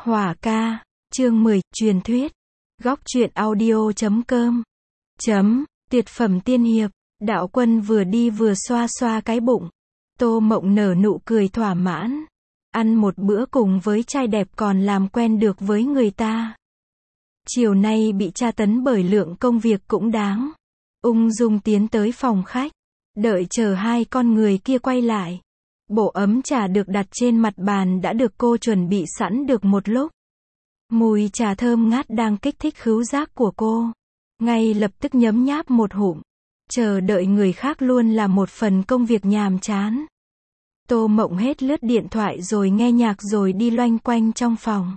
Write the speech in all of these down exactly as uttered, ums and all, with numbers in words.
Hỏa ca, chương mười, truyền thuyết. Góc truyện audio chấm com. Chấm, tuyệt phẩm tiên hiệp. Đạo Quân vừa đi vừa xoa xoa cái bụng. Tô Mộng nở nụ cười thỏa mãn. Ăn một bữa cùng với trai đẹp còn làm quen được với người ta. Chiều nay bị tra tấn bởi lượng công việc cũng đáng. Ung dung tiến tới phòng khách. Đợi chờ hai con người kia quay lại. Bộ ấm trà được đặt trên mặt bàn đã được cô chuẩn bị sẵn được một lúc. Mùi trà thơm ngát đang kích thích khứu giác của cô. Ngay lập tức nhấm nháp một hụm. Chờ đợi người khác luôn là một phần công việc nhàm chán. Tô Mộng hết lướt điện thoại rồi nghe nhạc rồi đi loanh quanh trong phòng.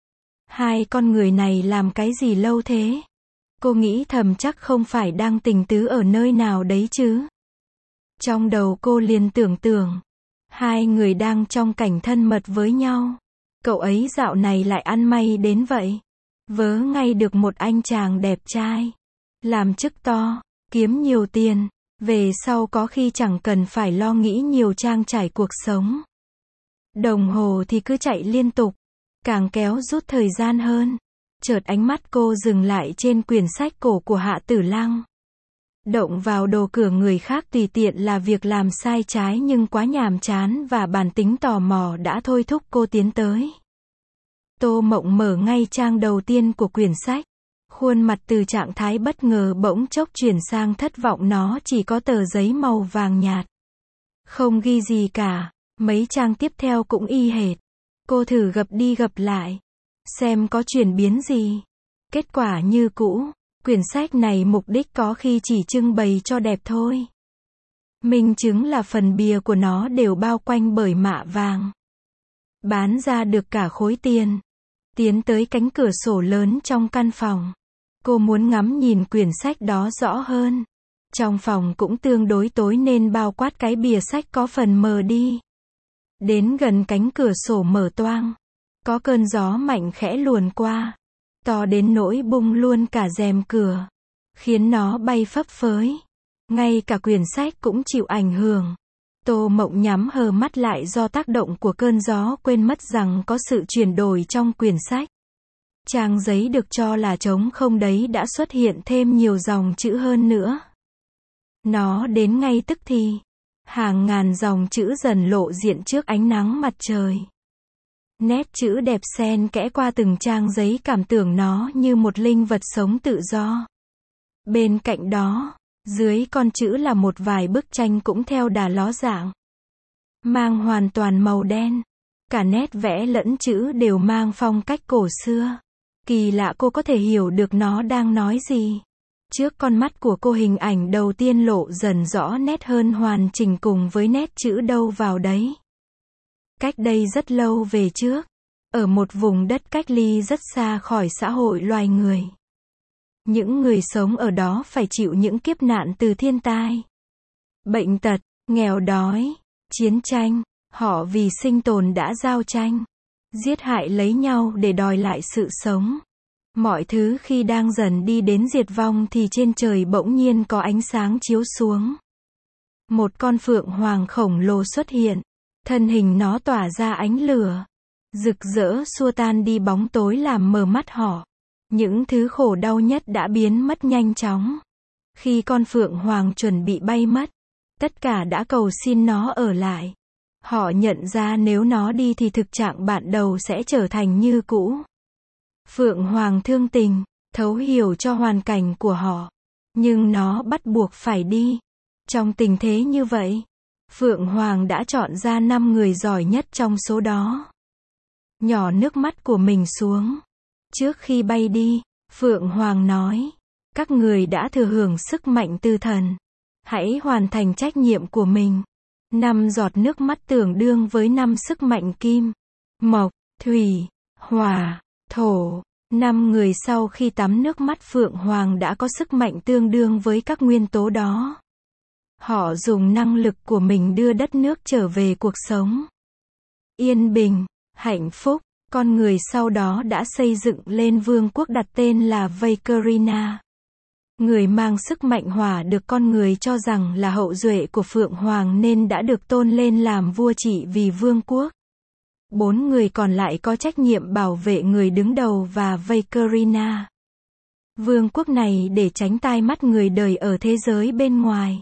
Hai con người này làm cái gì lâu thế? Cô nghĩ thầm chắc không phải đang tình tứ ở nơi nào đấy chứ. Trong đầu cô liền tưởng tượng. Hai người đang trong cảnh thân mật với nhau. Cậu ấy dạo này lại ăn may đến vậy. Vớ ngay được một anh chàng đẹp trai. Làm chức to, kiếm nhiều tiền. Về sau có khi chẳng cần phải lo nghĩ nhiều trang trải cuộc sống. Đồng hồ thì cứ chạy liên tục. Càng kéo rút thời gian hơn. Chợt ánh mắt cô dừng lại trên quyển sách cổ của Hạ Tử Lăng. Động vào đồ cửa người khác tùy tiện là việc làm sai trái nhưng quá nhàm chán và bản tính tò mò đã thôi thúc cô tiến tới. Tô Mộng mở ngay trang đầu tiên của quyển sách. Khuôn mặt từ trạng thái bất ngờ bỗng chốc chuyển sang thất vọng, nó chỉ có tờ giấy màu vàng nhạt. Không ghi gì cả, mấy trang tiếp theo cũng y hệt. Cô thử gập đi gập lại, xem có chuyển biến gì. Kết quả như cũ. Quyển sách này mục đích có khi chỉ trưng bày cho đẹp thôi. Minh chứng là phần bìa của nó đều bao quanh bởi mạ vàng. Bán ra được cả khối tiền. Tiến tới cánh cửa sổ lớn trong căn phòng. Cô muốn ngắm nhìn quyển sách đó rõ hơn. Trong phòng cũng tương đối tối nên bao quát cái bìa sách có phần mờ đi. Đến gần cánh cửa sổ mở toang. Có cơn gió mạnh khẽ luồn qua. To đến nỗi bung luôn cả rèm cửa. Khiến nó bay phấp phới. Ngay cả quyển sách cũng chịu ảnh hưởng. Tô Mộng nhắm hờ mắt lại do tác động của cơn gió, quên mất rằng có sự chuyển đổi trong quyển sách. Trang giấy được cho là trống không đấy đã xuất hiện thêm nhiều dòng chữ hơn nữa. Nó đến ngay tức thì. Hàng ngàn dòng chữ dần lộ diện trước ánh nắng mặt trời. Nét chữ đẹp xen kẽ qua từng trang giấy, cảm tưởng nó như một linh vật sống tự do. Bên cạnh đó, dưới con chữ là một vài bức tranh cũng theo đà ló dạng. Mang hoàn toàn màu đen. Cả nét vẽ lẫn chữ đều mang phong cách cổ xưa. Kỳ lạ cô có thể hiểu được nó đang nói gì. Trước con mắt của cô hình ảnh đầu tiên lộ dần rõ nét hơn, hoàn chỉnh cùng với nét chữ đâu vào đấy. Cách đây rất lâu về trước, ở một vùng đất cách ly rất xa khỏi xã hội loài người. Những người sống ở đó phải chịu những kiếp nạn từ thiên tai, bệnh tật, nghèo đói, chiến tranh. Họ vì sinh tồn đã giao tranh, giết hại lấy nhau để đòi lại sự sống. Mọi thứ khi đang dần đi đến diệt vong thì trên trời bỗng nhiên có ánh sáng chiếu xuống. Một con phượng hoàng khổng lồ xuất hiện. Thân hình nó tỏa ra ánh lửa rực rỡ xua tan đi bóng tối làm mờ mắt họ. Những thứ khổ đau nhất đã biến mất nhanh chóng. Khi con phượng hoàng chuẩn bị bay mất, tất cả đã cầu xin nó ở lại. Họ nhận ra nếu nó đi thì thực trạng bạn đầu sẽ trở thành như cũ. Phượng hoàng thương tình, thấu hiểu cho hoàn cảnh của họ. Nhưng nó bắt buộc phải đi. Trong tình thế như vậy, Phượng Hoàng đã chọn ra năm người giỏi nhất trong số đó. Nhỏ nước mắt của mình xuống. Trước khi bay đi, Phượng Hoàng nói, các người đã thừa hưởng sức mạnh từ thần. Hãy hoàn thành trách nhiệm của mình. Năm giọt nước mắt tương đương với năm sức mạnh kim, mộc, thủy, hỏa, thổ. Năm người sau khi tắm nước mắt Phượng Hoàng đã có sức mạnh tương đương với các nguyên tố đó. Họ dùng năng lực của mình đưa đất nước trở về cuộc sống yên bình, hạnh phúc. Con người sau đó đã xây dựng lên vương quốc đặt tên là Vayrina. Người mang sức mạnh hỏa được con người cho rằng là hậu duệ của Phượng Hoàng nên đã được tôn lên làm vua trị vì vương quốc. Bốn người còn lại có trách nhiệm bảo vệ người đứng đầu và Vaykirina. Vương quốc này để tránh tai mắt người đời ở thế giới bên ngoài.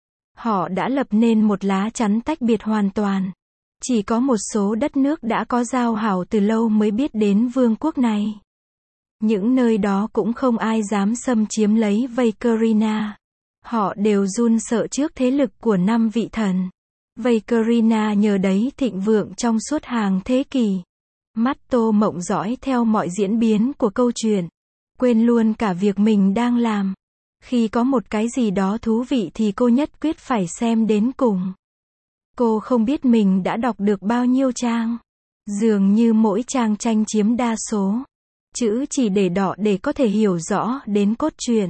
Họ đã lập nên một lá chắn tách biệt hoàn toàn. Chỉ có một số đất nước đã có giao hảo từ lâu mới biết đến vương quốc này. Những nơi đó cũng không ai dám xâm chiếm lấy Vaykirina. Họ đều run sợ trước thế lực của năm vị thần. Vaykirina nhờ đấy thịnh vượng trong suốt hàng thế kỷ. Mắt Tô Mộng dõi theo mọi diễn biến của câu chuyện. Quên luôn cả việc mình đang làm. Khi có một cái gì đó thú vị thì cô nhất quyết phải xem đến cùng. Cô không biết mình đã đọc được bao nhiêu trang. Dường như mỗi trang tranh chiếm đa số. Chữ chỉ để đọ để có thể hiểu rõ đến cốt truyện.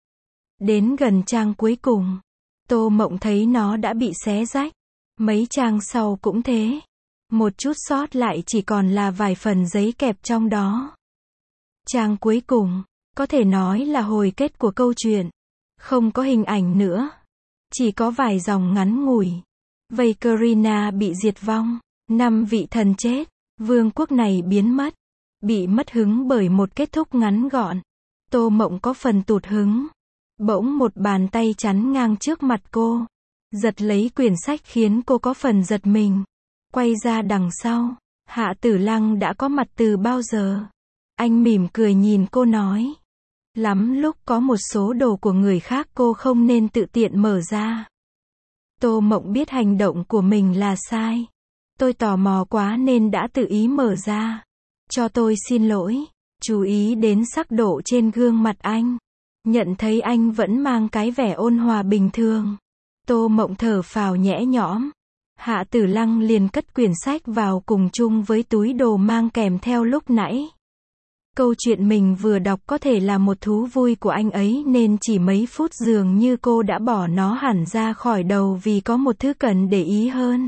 Đến gần trang cuối cùng, Tô Mộng thấy nó đã bị xé rách. Mấy trang sau cũng thế. Một chút sót lại chỉ còn là vài phần giấy kẹp trong đó. Trang cuối cùng, có thể nói là hồi kết của câu chuyện. Không có hình ảnh nữa. Chỉ có vài dòng ngắn ngủi. Vaykirina bị diệt vong. Năm vị thần chết. Vương quốc này biến mất. Bị mất hứng bởi một kết thúc ngắn gọn. Tô Mộng có phần tụt hứng. Bỗng một bàn tay chắn ngang trước mặt cô. Giật lấy quyển sách khiến cô có phần giật mình. Quay ra đằng sau. Hạ Tử Lăng đã có mặt từ bao giờ. Anh mỉm cười nhìn cô nói. Lắm lúc có một số đồ của người khác cô không nên tự tiện mở ra. Tô Mộng biết hành động của mình là sai. Tôi tò mò quá nên đã tự ý mở ra. Cho tôi xin lỗi. Chú ý đến sắc độ trên gương mặt anh. Nhận thấy anh vẫn mang cái vẻ ôn hòa bình thường. Tô Mộng thở phào nhẹ nhõm. Hạ Tử Lăng liền cất quyển sách vào cùng chung với túi đồ mang kèm theo lúc nãy. Câu chuyện mình vừa đọc có thể là một thú vui của anh ấy nên chỉ mấy phút dường như cô đã bỏ nó hẳn ra khỏi đầu vì có một thứ cần để ý hơn.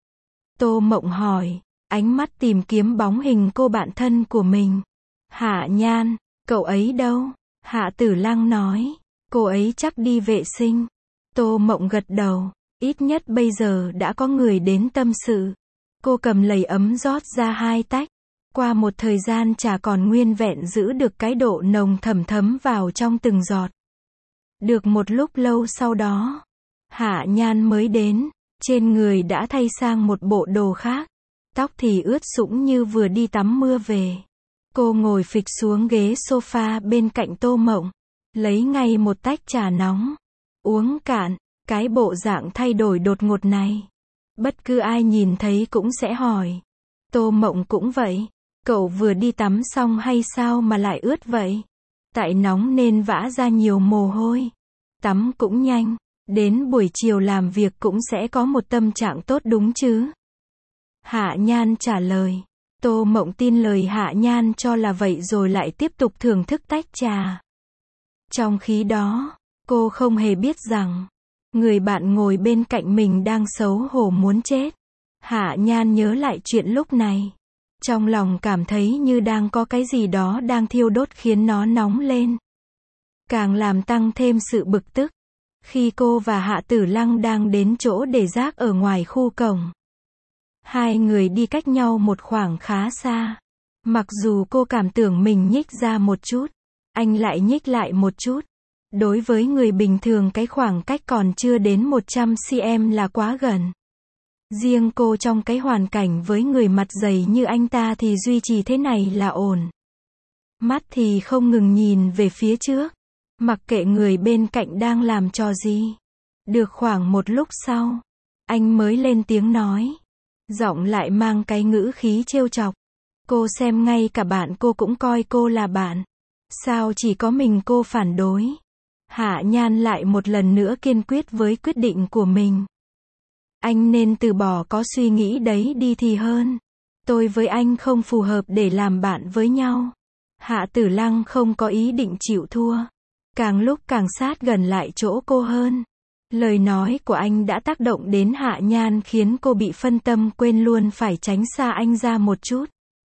Tô Mộng hỏi, ánh mắt tìm kiếm bóng hình cô bạn thân của mình. Hạ Nhan, cậu ấy đâu? Hạ Tử Lăng nói, cô ấy chắc đi vệ sinh. Tô Mộng gật đầu, ít nhất bây giờ đã có người đến tâm sự. Cô cầm lẩy ấm rót ra hai tách. Qua một thời gian trà còn nguyên vẹn giữ được cái độ nồng thẩm thấm vào trong từng giọt. Được một lúc lâu sau đó, Hạ Nhan mới đến, trên người đã thay sang một bộ đồ khác. Tóc thì ướt sũng như vừa đi tắm mưa về. Cô ngồi phịch xuống ghế sofa bên cạnh Tô Mộng, lấy ngay một tách trà nóng, uống cạn. Cái bộ dạng thay đổi đột ngột này, bất cứ ai nhìn thấy cũng sẽ hỏi. Tô Mộng cũng vậy. Cậu vừa đi tắm xong hay sao mà lại ướt vậy? Tại nóng nên vã ra nhiều mồ hôi. Tắm cũng nhanh. Đến buổi chiều làm việc cũng sẽ có một tâm trạng tốt đúng chứ? Hạ Nhan trả lời. Tô Mộng tin lời Hạ Nhan cho là vậy rồi lại tiếp tục thưởng thức tách trà. Trong khi đó, cô không hề biết rằng người bạn ngồi bên cạnh mình đang xấu hổ muốn chết. Hạ Nhan nhớ lại chuyện lúc này. Trong lòng cảm thấy như đang có cái gì đó đang thiêu đốt khiến nó nóng lên. Càng làm tăng thêm sự bực tức. Khi cô và Hạ Tử Lăng đang đến chỗ để rác ở ngoài khu cổng. Hai người đi cách nhau một khoảng khá xa. Mặc dù cô cảm tưởng mình nhích ra một chút, anh lại nhích lại một chút. Đối với người bình thường cái khoảng cách còn chưa đến một trăm xăng-ti-mét là quá gần. Riêng cô trong cái hoàn cảnh với người mặt dày như anh ta thì duy trì thế này là ổn. Mắt thì không ngừng nhìn về phía trước. Mặc kệ người bên cạnh đang làm trò gì. Được khoảng một lúc sau, anh mới lên tiếng nói. Giọng lại mang cái ngữ khí trêu chọc. Cô xem ngay cả bạn cô cũng coi cô là bạn. Sao chỉ có mình cô phản đối? Hạ Nhan lại một lần nữa kiên quyết với quyết định của mình. Anh nên từ bỏ có suy nghĩ đấy đi thì hơn. Tôi với anh không phù hợp để làm bạn với nhau. Hạ Tử Lăng không có ý định chịu thua. Càng lúc càng sát gần lại chỗ cô hơn. Lời nói của anh đã tác động đến Hạ Nhan khiến cô bị phân tâm quên luôn phải tránh xa anh ra một chút.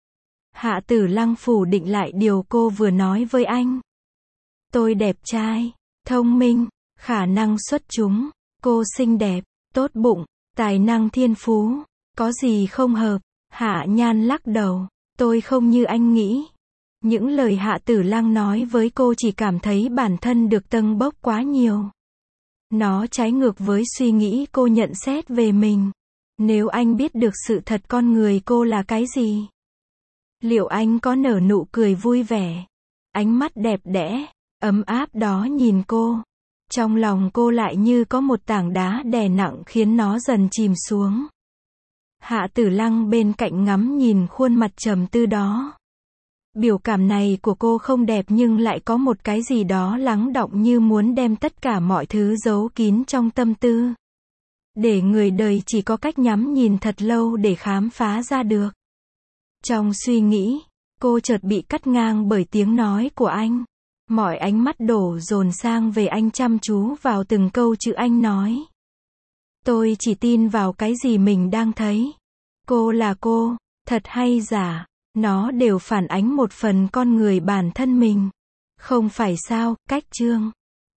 Hạ Tử Lăng phủ định lại điều cô vừa nói với anh. Tôi đẹp trai, thông minh, khả năng xuất chúng, cô xinh đẹp, tốt bụng, tài năng thiên phú, có gì không hợp. Hạ Nhan lắc đầu. Tôi không như anh nghĩ. Những lời Hạ Tử Lăng nói với cô chỉ cảm thấy bản thân được tâng bốc quá nhiều. Nó trái ngược với suy nghĩ cô nhận xét về mình. Nếu anh biết được sự thật con người cô là cái gì, liệu anh có nở nụ cười vui vẻ? Ánh mắt đẹp đẽ, ấm áp đó nhìn cô. Trong lòng cô lại như có một tảng đá đè nặng khiến nó dần chìm xuống. Hạ Tử Lăng bên cạnh ngắm nhìn khuôn mặt trầm tư đó. Biểu cảm này của cô không đẹp nhưng lại có một cái gì đó lắng đọng như muốn đem tất cả mọi thứ giấu kín trong tâm tư. Để người đời chỉ có cách nhắm nhìn thật lâu để khám phá ra được. Trong suy nghĩ, cô chợt bị cắt ngang bởi tiếng nói của anh. Mọi ánh mắt đổ dồn sang về anh chăm chú vào từng câu chữ anh nói. Tôi chỉ tin vào cái gì mình đang thấy. Cô là cô, thật hay giả, nó đều phản ánh một phần con người bản thân mình. Không phải sao, Cách Chương.